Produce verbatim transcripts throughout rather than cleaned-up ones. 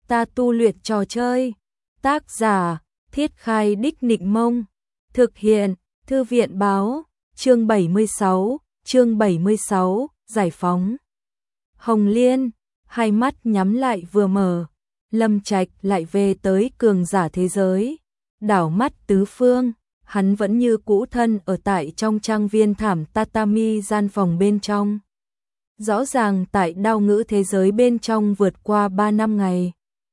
ta tu luyện trò chơi. Tác giả, Thiết Khai Đích Nịnh Mông. Thực hiện, Thư viện Báo. Chương bảy mươi sáu, chương bảy mươi sáu, giải phóng. Hồng Liên, hai mắt nhắm lại vừa mở, Lâm Trạch lại về tới cường giả thế giới. Đảo mắt tứ phương, hắn vẫn như cũ thân ở tại trong trang viên thảm tatami gian phòng bên trong. Rõ ràng tại đao ngữ thế giới bên trong vượt qua ba năm ngày.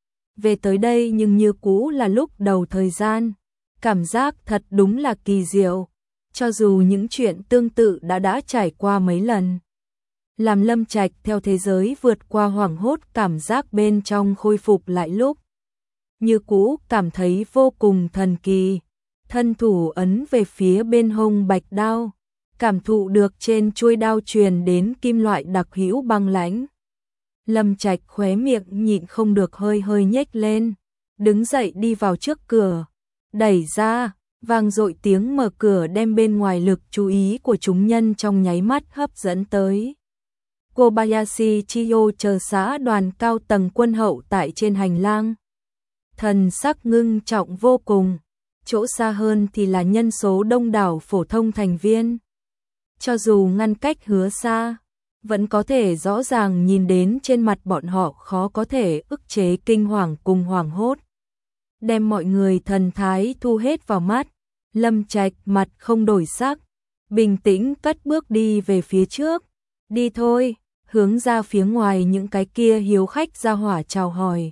Về tới đây nhưng như cũ là lúc đầu thời gian. Cảm giác thật đúng là kỳ diệu. Cho dù những chuyện tương tự đã đã trải qua mấy lần. Làm Lâm Trạch theo thế giới vượt qua hoảng hốt, cảm giác bên trong khôi phục lại lúc như cũ cảm thấy vô cùng thần kỳ. Thân thủ ấn về phía bên hông bạch đao, cảm thụ được trên chuôi đao truyền đến kim loại đặc hữu băng lãnh. Lâm Trạch khóe miệng nhịn không được hơi hơi nhếch lên, đứng dậy đi vào trước cửa, đẩy ra, vang dội tiếng mở cửa đem bên ngoài lực chú ý của chúng nhân trong nháy mắt hấp dẫn tới. Kobayashi Chiyo chờ xã đoàn cao tầng quân hậu tại trên hành lang. Thần sắc ngưng trọng vô cùng, chỗ xa hơn thì là nhân số đông đảo phổ thông thành viên. Cho dù ngăn cách hứa xa, vẫn có thể rõ ràng nhìn đến trên mặt bọn họ khó có thể ức chế kinh hoàng cùng hoảng hốt. Đem mọi người thần thái thu hết vào mắt, Lâm Trạch mặt không đổi sắc, bình tĩnh cất bước đi về phía trước. Đi thôi, hướng ra phía ngoài những cái kia hiếu khách ra hỏa chào hỏi.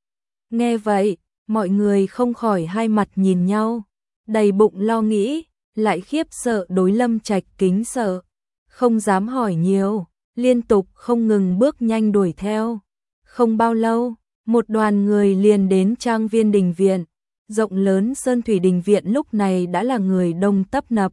Nghe vậy, mọi người không khỏi hai mặt nhìn nhau, đầy bụng lo nghĩ, lại khiếp sợ đối Lâm Trạch kính sợ, không dám hỏi nhiều, liên tục không ngừng bước nhanh đuổi theo. Không bao lâu, một đoàn người liền đến trang viên đình viện, rộng lớn sơn thủy đình viện lúc này đã là người đông tấp nập.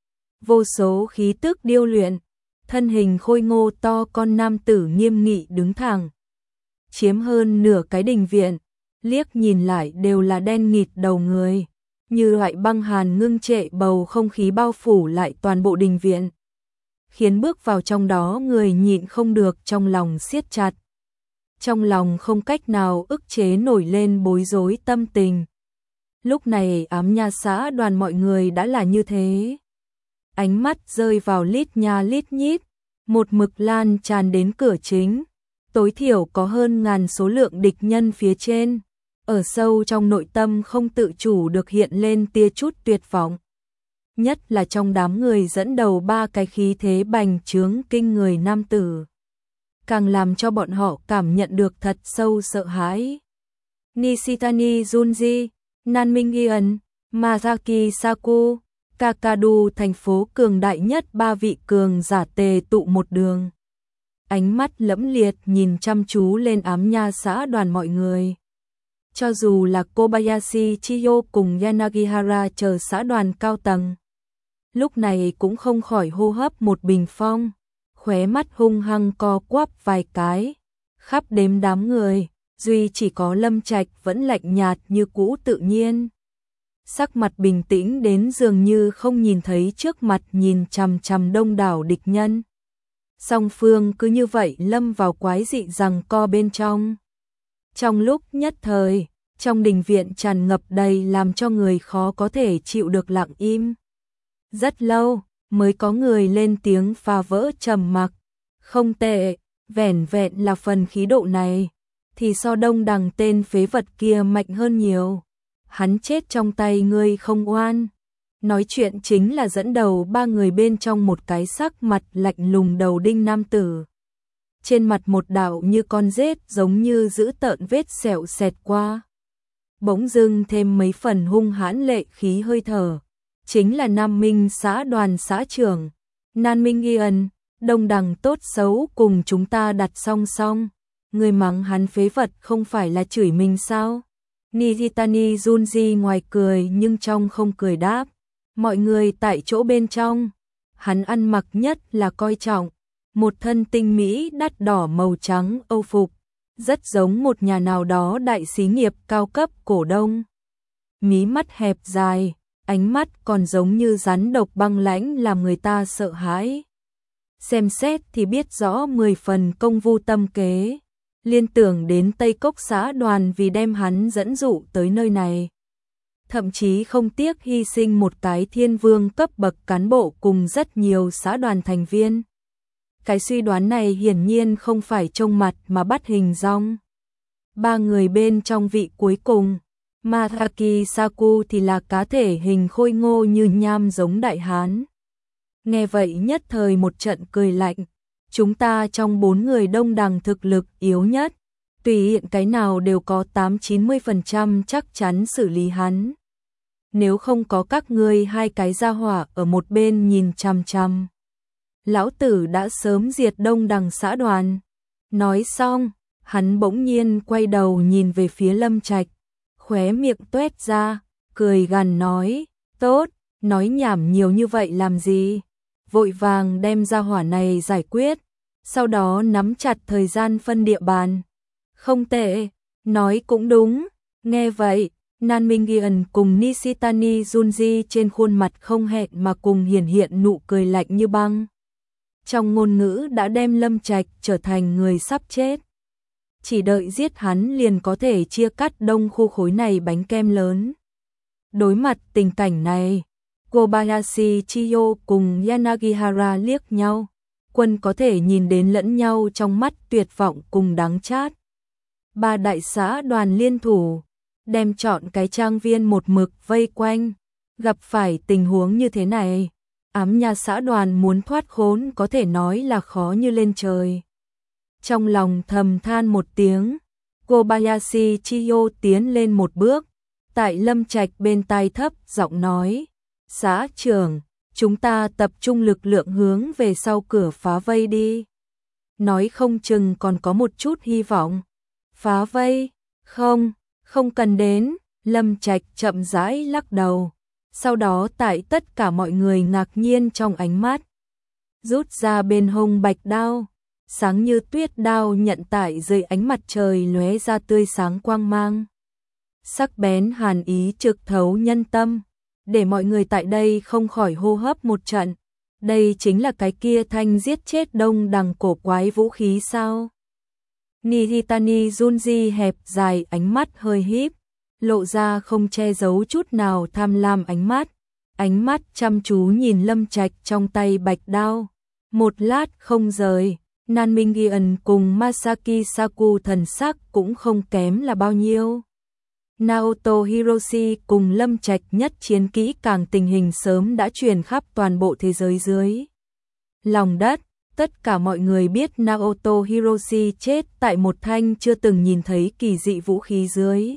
Vô số khí tức điêu luyện, thân hình khôi ngô to con nam tử nghiêm nghị đứng thẳng, chiếm hơn nửa cái đình viện, liếc nhìn lại đều là đen nghịt đầu người, như loại băng hàn ngưng trệ bầu không khí bao phủ lại toàn bộ đình viện, khiến bước vào trong đó người nhịn không được trong lòng siết chặt. Trong lòng không cách nào ức chế nổi lên bối rối tâm tình. Lúc này ám nha xã đoàn mọi người đã là như thế. Ánh mắt rơi vào lít nha lít nhít, một mực lan tràn đến cửa chính. Tối thiểu có hơn ngàn số lượng địch nhân phía trên. Ở sâu trong nội tâm không tự chủ được hiện lên tia chút tuyệt vọng. Nhất là trong đám người dẫn đầu ba cái khí thế bành trướng kinh người nam tử, càng làm cho bọn họ cảm nhận được thật sâu sợ hãi. Nishitani Junji, Nanming Ian, Masaki Saku, Kakadu, thành phố cường đại nhất ba vị cường giả tề tụ một đường. Ánh mắt lẫm liệt nhìn chăm chú lên ám nha xã đoàn mọi người. Cho dù là Kobayashi Chiyo cùng Yanagihara chờ xã đoàn cao tầng, lúc này cũng không khỏi hô hấp một bình phong, khóe mắt hung hăng co quắp vài cái. Khắp đếm đám người, duy chỉ có Lâm Trạch vẫn lạnh nhạt như cũ tự nhiên. Sắc mặt bình tĩnh đến dường như không nhìn thấy trước mặt nhìn chằm chằm đông đảo địch nhân. Song phương cứ như vậy lâm vào quái dị giằng co bên trong. Trong lúc nhất thời, trong đình viện tràn ngập đầy làm cho người khó có thể chịu được lặng im. Rất lâu mới có người lên tiếng phá vỡ trầm mặc. Không tệ, vẻn vẹn là phần khí độ này thì so đông đằng tên phế vật kia mạnh hơn nhiều. Hắn chết trong tay ngươi không oan. Nói chuyện chính là dẫn đầu ba người bên trong một cái sắc mặt lạnh lùng đầu đinh nam tử. Trên mặt một đạo như con rết giống như giữ tợn vết sẹo xẹt qua. Bỗng dưng thêm mấy phần hung hãn lệ khí hơi thở. Chính là Nam Minh xã đoàn xã trưởng, Nanming Ian. Đông đằng tốt xấu cùng chúng ta đặt song song. Người mắng hắn phế vật không phải là chửi mình sao? Nishitani Junji ngoài cười nhưng trong không cười đáp. Mọi người tại chỗ bên trong, hắn ăn mặc nhất là coi trọng. Một thân tinh mỹ đắt đỏ màu trắng âu phục, rất giống một nhà nào đó đại xí nghiệp cao cấp cổ đông. Mí mắt hẹp dài, ánh mắt còn giống như rắn độc băng lãnh làm người ta sợ hãi. Xem xét thì biết rõ mười phần công vu tâm kế. liên tưởng đến Tây Cốc xã đoàn vì đem hắn dẫn dụ tới nơi này. Thậm chí không tiếc hy sinh một cái thiên vương cấp bậc cán bộ cùng rất nhiều xã đoàn thành viên. Cái suy đoán này hiển nhiên không phải trông mặt mà bắt hình dong. Ba người bên trong vị cuối cùng, Masaki Saku thì là cá thể hình khôi ngô như nham giống đại hán. Nghe vậy nhất thời một trận cười lạnh, chúng ta trong bốn người đông đằng thực lực yếu nhất, tùy hiện cái nào đều có tám chín mươi phần trăm chắc chắn xử lý hắn. Nếu không có các ngươi hai cái gia hỏa ở một bên nhìn chằm chằm, lão tử đã sớm diệt đông đằng xã đoàn. Nói xong, hắn bỗng nhiên quay đầu nhìn về phía Lâm Trạch, khóe miệng tuét ra, cười gằn nói, tốt, nói nhảm nhiều như vậy làm gì, vội vàng đem gia hỏa này giải quyết, sau đó nắm chặt thời gian phân địa bàn. Không tệ, nói cũng đúng, nghe vậy, Nan Minh-gyeon cùng Nishitani Junji trên khuôn mặt không hẹn mà cùng hiển hiện nụ cười lạnh như băng. Trong ngôn ngữ đã đem Lâm Trạch trở thành người sắp chết. Chỉ đợi giết hắn liền có thể chia cắt đông khu khối này bánh kem lớn. Đối mặt tình cảnh này, Kobayashi Chiyo cùng Yanagihara liếc nhau, quân có thể nhìn đến lẫn nhau trong mắt tuyệt vọng cùng đắng chát. Ba đại xã đoàn liên thủ, đem chọn cái trang viên một mực vây quanh, gặp phải tình huống như thế này, ám nhà xã đoàn muốn thoát khốn có thể nói là khó như lên trời. Trong lòng thầm than một tiếng, Kobayashi Chiyo tiến lên một bước, tại Lâm Trạch bên tai thấp giọng nói, xã trưởng, chúng ta tập trung lực lượng hướng về sau cửa phá vây đi. Nói không chừng còn có một chút hy vọng. Phá vây? Không, không cần đến. Lâm Trạch chậm rãi lắc đầu. Sau đó tại tất cả mọi người ngạc nhiên trong ánh mắt, rút ra bên hông bạch đao, sáng như tuyết đao nhận tại dưới ánh mặt trời lóe ra tươi sáng quang mang. Sắc bén hàn ý trực thấu nhân tâm, để mọi người tại đây không khỏi hô hấp một trận. Đây chính là cái kia thanh giết chết đông đằng cổ quái vũ khí sao? Nihitani Junji hẹp dài ánh mắt hơi híp, lộ ra không che giấu chút nào tham lam ánh mắt. Ánh mắt chăm chú nhìn Lâm Trạch trong tay bạch đao. Một lát không rời, Nan Minh-gyeon cùng Masaki Saku thần sắc cũng không kém là bao nhiêu. Naoto Hiroshi cùng Lâm Trạch nhất chiến kỹ càng tình hình sớm đã truyền khắp toàn bộ thế giới dưới lòng đất. Tất cả mọi người biết Naoto Hiroshi chết tại một thanh chưa từng nhìn thấy kỳ dị vũ khí dưới.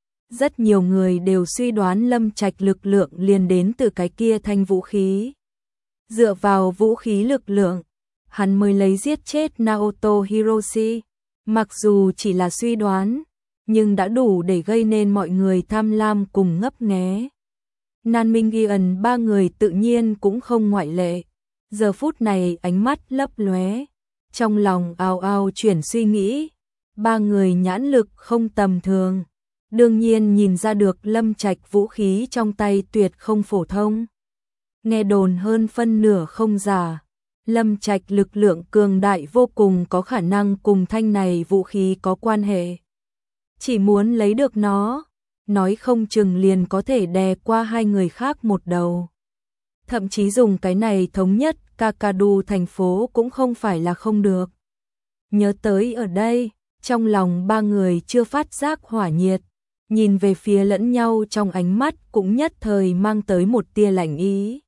Rất nhiều người đều suy đoán Lâm Trạch lực lượng liền đến từ cái kia thanh vũ khí. Dựa vào vũ khí lực lượng, hắn mới lấy giết chết Naoto Hiroshi. Mặc dù chỉ là suy đoán, nhưng đã đủ để gây nên mọi người tham lam cùng ngấp nghé. Nan Minh-gyeon ba người tự nhiên cũng không ngoại lệ. Giờ phút này ánh mắt lấp lóe, trong lòng ào ào chuyển suy nghĩ. Ba người nhãn lực không tầm thường, đương nhiên nhìn ra được Lâm Trạch vũ khí trong tay tuyệt không phổ thông. Nghe đồn hơn phân nửa không giả, Lâm Trạch lực lượng cường đại vô cùng, có khả năng cùng thanh này vũ khí có quan hệ. Chỉ muốn lấy được nó, nói không chừng liền có thể đè qua hai người khác một đầu. Thậm chí dùng cái này thống nhất Kakadu thành phố cũng không phải là không được. Nhớ tới ở đây, trong lòng ba người chưa phát giác hỏa nhiệt, nhìn về phía lẫn nhau trong ánh mắt cũng nhất thời mang tới một tia lạnh ý.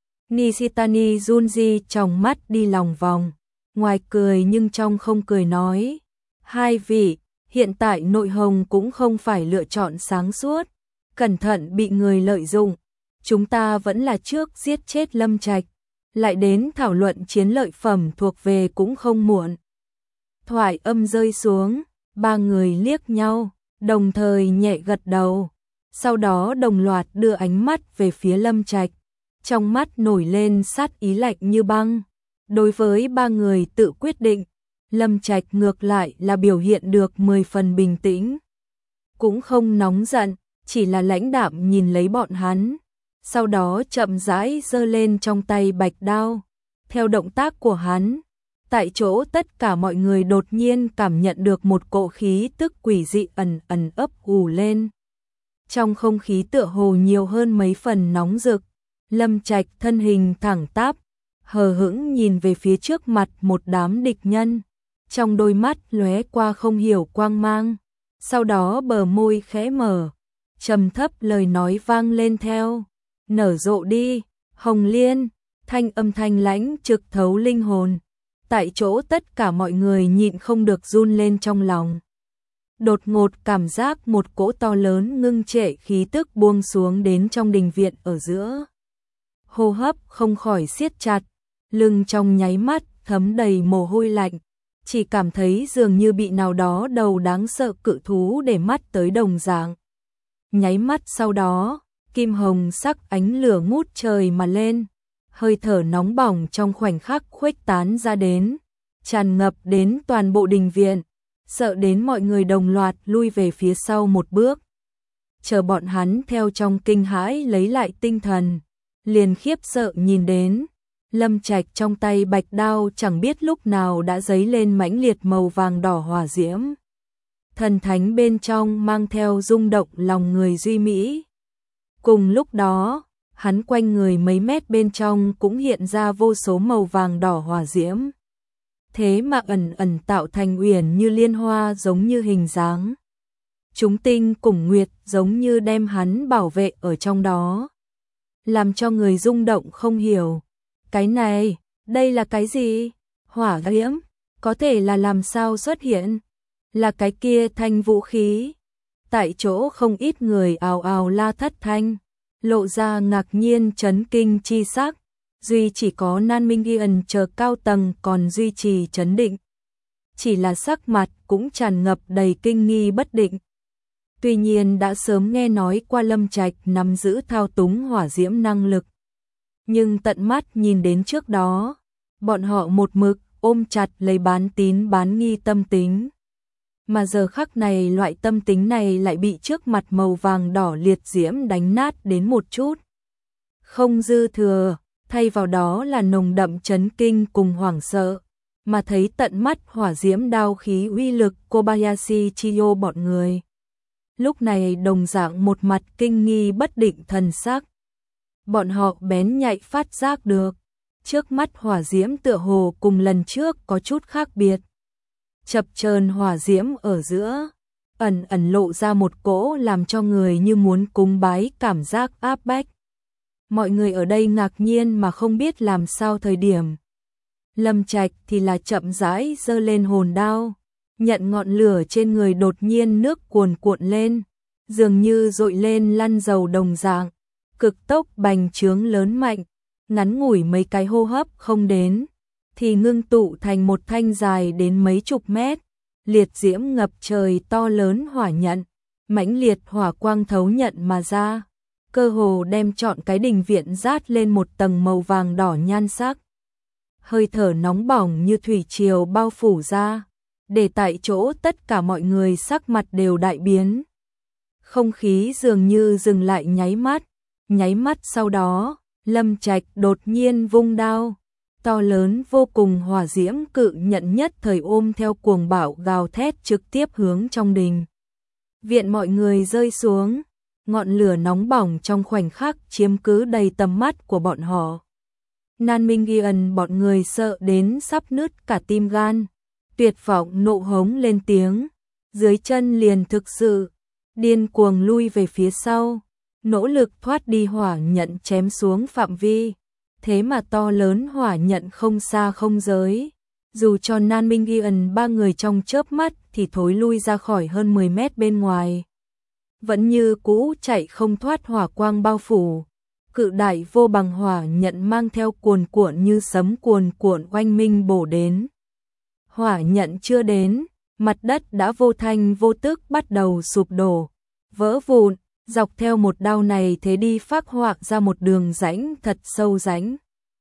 Nishitani Junji trong mắt đi lòng vòng, ngoài cười nhưng trong không cười nói, hai vị, hiện tại nội hồng cũng không phải lựa chọn sáng suốt, cẩn thận bị người lợi dụng. Chúng ta vẫn là trước giết chết Lâm Trạch, lại đến thảo luận chiến lợi phẩm thuộc về cũng không muộn. Thoại âm rơi xuống, ba người liếc nhau, đồng thời nhẹ gật đầu, sau đó đồng loạt đưa ánh mắt về phía Lâm Trạch, trong mắt nổi lên sát ý lạnh như băng. Đối với ba người tự quyết định, Lâm Trạch ngược lại là biểu hiện được mười phần bình tĩnh, cũng không nóng giận, chỉ là lãnh đạm nhìn lấy bọn hắn. Sau đó chậm rãi giơ lên trong tay bạch đao. Theo động tác của hắn, Tại chỗ tất cả mọi người đột nhiên cảm nhận được một cỗ khí tức quỷ dị ẩn ẩn ấp ủ lên. Trong không khí tựa hồ nhiều hơn mấy phần nóng rực, Lâm Trạch thân hình thẳng tắp, hờ hững nhìn về phía trước mặt một đám địch nhân, trong đôi mắt lóe qua không hiểu quang mang, sau đó bờ môi khẽ mở, trầm thấp lời nói vang lên theo, nở rộ đi, Hồng Liên, thanh âm thanh lãnh trực thấu linh hồn. Tại chỗ tất cả mọi người nhịn không được run lên trong lòng. Đột ngột cảm giác một cỗ to lớn ngưng trệ khí tức buông xuống đến trong đình viện ở giữa. Hô hấp không khỏi siết chặt, lưng trong nháy mắt thấm đầy mồ hôi lạnh, chỉ cảm thấy dường như bị nào đó đầu đáng sợ cự thú để mắt tới đồng dạng. Nháy mắt sau đó, kim hồng sắc ánh lửa ngút trời mà lên, hơi thở nóng bỏng trong khoảnh khắc khuếch tán ra đến, tràn ngập đến toàn bộ đình viện, sợ đến mọi người đồng loạt lui về phía sau một bước. Chờ bọn hắn theo trong kinh hãi lấy lại tinh thần, liền khiếp sợ nhìn đến, Lâm Trạch trong tay bạch đao chẳng biết lúc nào đã dấy lên mãnh liệt màu vàng đỏ hỏa diễm. Thần thánh bên trong mang theo rung động lòng người duy mỹ. Cùng lúc đó, hắn quanh người mấy mét bên trong cũng hiện ra vô số màu vàng đỏ hỏa diễm. Thế mà ẩn ẩn tạo thành uyển như liên hoa giống như hình dáng. Chúng tinh cùng nguyệt giống như đem hắn bảo vệ ở trong đó. Làm cho người rung động không hiểu. Cái này, đây là cái gì? Hỏa diễm, có thể là làm sao xuất hiện? Là cái kia thanh vũ khí. Tại chỗ không ít người ào ào la thất thanh, lộ ra ngạc nhiên chấn kinh chi sắc, duy chỉ có Nan Minh Yên chờ cao tầng còn duy trì chấn định. Chỉ là sắc mặt cũng tràn ngập đầy kinh nghi bất định. Tuy nhiên đã sớm nghe nói qua Lâm Trạch nắm giữ thao túng hỏa diễm năng lực. Nhưng tận mắt nhìn đến trước đó, bọn họ một mực ôm chặt lấy bán tín bán nghi tâm tính. Mà giờ khắc này loại tâm tính này lại bị trước mặt màu vàng đỏ liệt diễm đánh nát đến một chút. Không dư thừa, thay vào đó là nồng đậm chấn kinh cùng hoảng sợ, mà thấy tận mắt hỏa diễm đao khí uy lực Kobayashi Chiyo bọn người. Lúc này đồng dạng một mặt kinh nghi bất định thần sắc. Bọn họ bén nhạy phát giác được, trước mắt hỏa diễm tựa hồ cùng lần trước có chút khác biệt. Chập chờn hỏa diễm ở giữa, ẩn ẩn lộ ra một cỗ làm cho người như muốn cúng bái cảm giác áp bách. Mọi người ở đây ngạc nhiên mà không biết làm sao thời điểm. Lâm Trạch thì là chậm rãi giơ lên hồn đao, nhận ngọn lửa trên người đột nhiên nước cuồn cuộn lên, dường như dội lên lăn dầu đồng dạng, cực tốc bành trướng lớn mạnh, ngắn ngủi mấy cái hô hấp không đến, thì ngưng tụ thành một thanh dài đến mấy chục mét, liệt diễm ngập trời to lớn hỏa nhận, mãnh liệt hỏa quang thấu nhận mà ra, cơ hồ đem trọn cái đình viện rát lên một tầng màu vàng đỏ nhan sắc. Hơi thở nóng bỏng như thủy triều bao phủ ra, để tại chỗ tất cả mọi người sắc mặt đều đại biến. Không khí dường như dừng lại nháy mắt, nháy mắt sau đó, Lâm Trạch đột nhiên vung đao, to lớn vô cùng hỏa diễm cự nhận nhất thời ôm theo cuồng bạo gào thét trực tiếp hướng trong đình. Viện mọi người rơi xuống, ngọn lửa nóng bỏng trong khoảnh khắc chiếm cứ đầy tầm mắt của bọn họ. Nan Minh Yên bọn người sợ đến sắp nứt cả tim gan, tuyệt vọng nộ hống lên tiếng, dưới chân liền thực sự điên cuồng lui về phía sau, nỗ lực thoát đi hỏa nhận chém xuống phạm vi. Thế mà to lớn hỏa nhận không xa không giới, dù cho Nan Minh Yên ba người trong chớp mắt thì thối lui ra khỏi hơn mười mét bên ngoài. Vẫn như cũ chạy không thoát hỏa quang bao phủ, cự đại vô bằng hỏa nhận mang theo cuồn cuộn như sấm cuồn cuộn oanh minh bổ đến. Hỏa nhận chưa đến, mặt đất đã vô thanh vô tức bắt đầu sụp đổ, vỡ vụn. Dọc theo một đao này thế đi phác họa ra một đường rãnh thật sâu rãnh.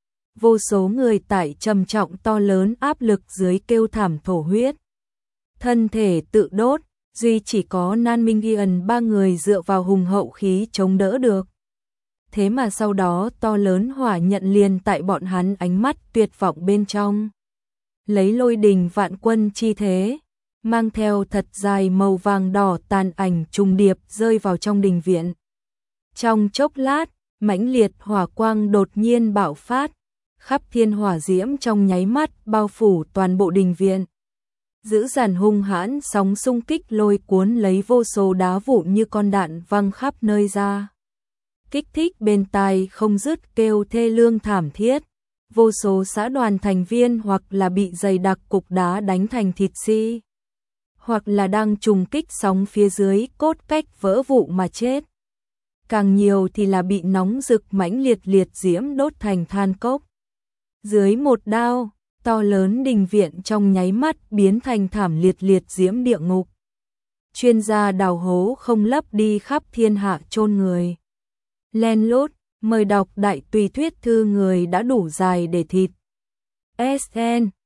Vô số người tại trầm trọng to lớn áp lực dưới kêu thảm thổ huyết. Thân thể tự đốt, duy chỉ có Nan Minh Yên ba người dựa vào hùng hậu khí chống đỡ được. Thế mà sau đó to lớn hỏa nhận liền tại bọn hắn ánh mắt tuyệt vọng bên trong. lấy lôi đình vạn quân chi thế, mang theo thật dài màu vàng đỏ tàn ảnh trùng điệp rơi vào trong đình viện. Trong chốc lát, mãnh liệt hỏa quang đột nhiên bạo phát, khắp thiên hỏa diễm trong nháy mắt bao phủ toàn bộ đình viện. Dữ dằn hung hãn sóng xung kích lôi cuốn lấy vô số đá vụn như con đạn văng khắp nơi ra. Kích thích bên tai không dứt kêu thê lương thảm thiết. Vô số xã đoàn thành viên hoặc là bị dày đặc cục đá đánh thành thịt si, hoặc là đang trùng kích sóng phía dưới cốt cách vỡ vụn mà chết. Càng nhiều thì là bị nóng rực mãnh liệt liệt diễm đốt thành than cốc. Dưới một đao, to lớn đình viện trong nháy mắt biến thành thảm liệt liệt diễm địa ngục. Chuyên gia đào hố không lấp đi khắp thiên hạ chôn người. Len lút, mời đọc đại tùy thuyết thư người đã đủ dài để thịt. ét en